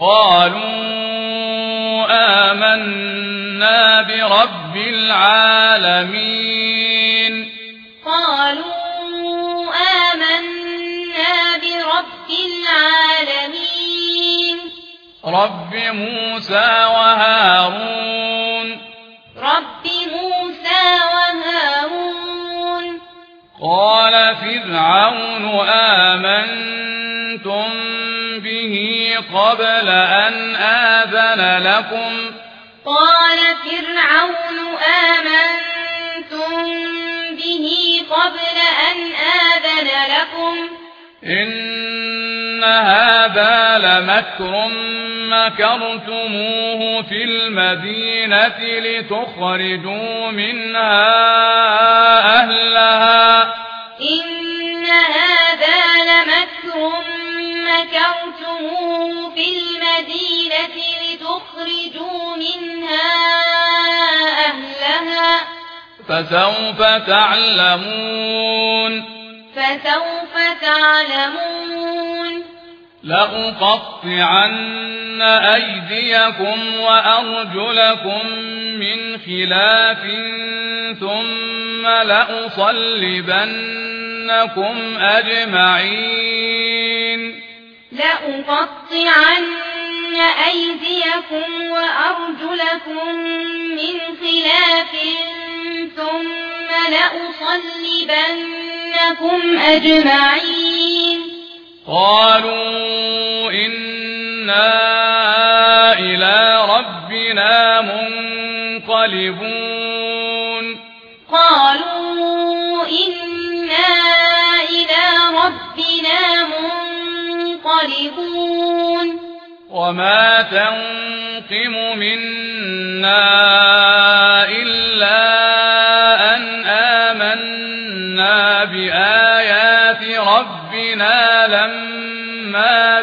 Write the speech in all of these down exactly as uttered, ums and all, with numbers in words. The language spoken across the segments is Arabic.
قالوا آمنا برب العالمين قالوا آمنا برب العالمين رب موسى وهارون رب موسى وهارون قال فرعون آمنتم به قبل أن آذن لكم قال فرعون آمنتم به قبل أن آذن لكم إن هذا لمكر مكرتموه في المدينة لتخرجوا منها أهلها إن هذا لمكر مكرتموه في المدينة لتخرجوا منها أهلها فسوف تعلمون فسوف تعلمون لأقطعن أيديكم وأرجلكم من خلاف ثم لأصلبنكم أجمعين لأقطعن أيديكم وأرجلكم من خلاف ثم لأصلبنكم أجمعين قالوا إنا إلى ربنا منقلبون قالوا إنا إلى ربنا منقلبون وما تنقم منا إلا أن آمنا بآيات ربنا لما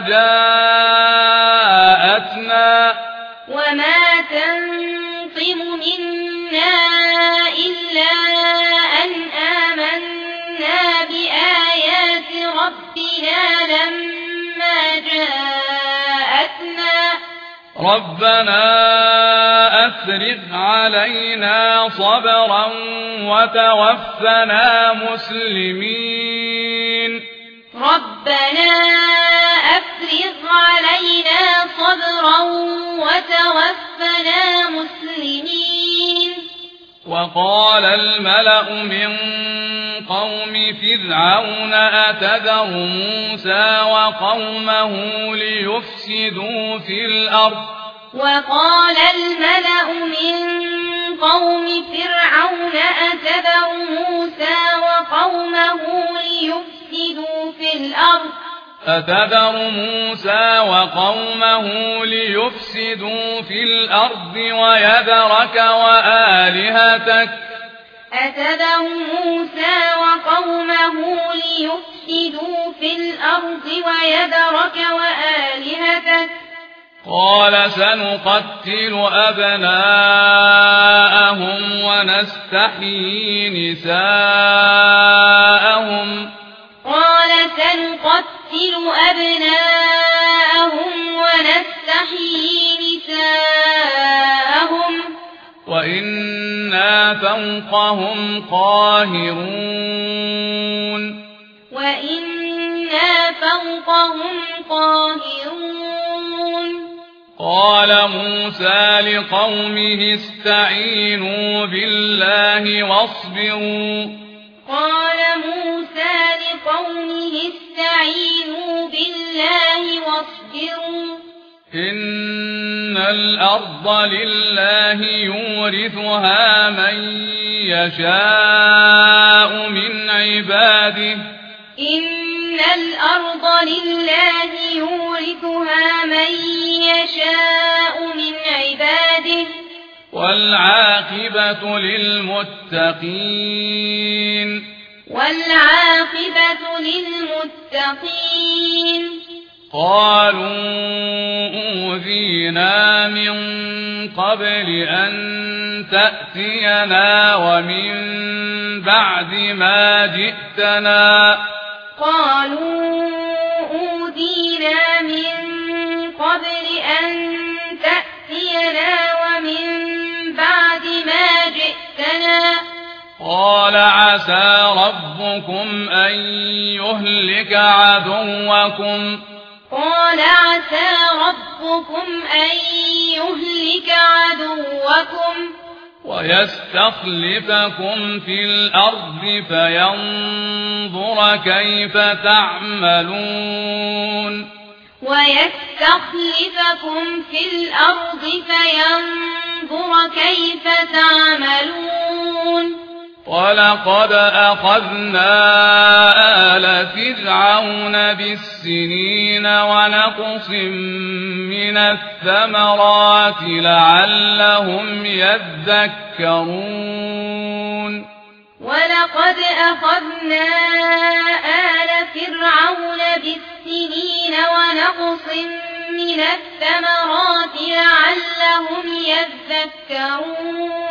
جاءتنا وما تنقم منا إلا أن آمنا بآيات ربنا لما جاءتنا ربنا أفرغ علينا صبرا وتوفنا مسلمين ربنا أفرغ علينا صبرا وتوفنا مسلمين وقال الملأ من قوم فرعون أتذر موسى وقومه ليفسدوا في الأرض وقال الملأ من قوم فرعون أتذر موسى وقومه ليفسدوا في الأرض أتذر موسى وقومه ليفسدوا في الأرض ويذرك وآلهتك أتذر موسى وقومه ليفسدوا في الأرض ويذرك وآلهتك قال سنقتل أبناءهم ونستحيي نساءهم قال سنقتل أبناءهم ونستحيي نساءهم وإنا فوقهم قاهرون وإنا فوقهم قاهرون قال موسى لقومه استعينوا بالله واصبروا قال موسى لقومه استعينوا بالله واصبروا إن الأرض لله يورثها من يشاء من عباده إن الأرض لله يورثها من يشاء من عباده والعاقبة للمتقين والعاقبة للمتقين قالوا أوذينا من قبل أن تأتينا ومن بعد ما جئتنا قالوا أوذينا من قبل أن تأتينا ومن بعد ما جئتنا قال عسى ربكم أن يهلك عدوكم قال عسى ربكم أن يهلك عدوكم ويستخلفكم في الأرض فينظر كيف تعملون ويستخلفكم في الأرض فينظر كيف تعملون ولقد أخذنا آل فرعون بالسنين ونقص من الثمرات لعلهم يذكرون ولقد أخذنا آل فرعون بالسنين ونقص من الثمرات لعلهم يذكرون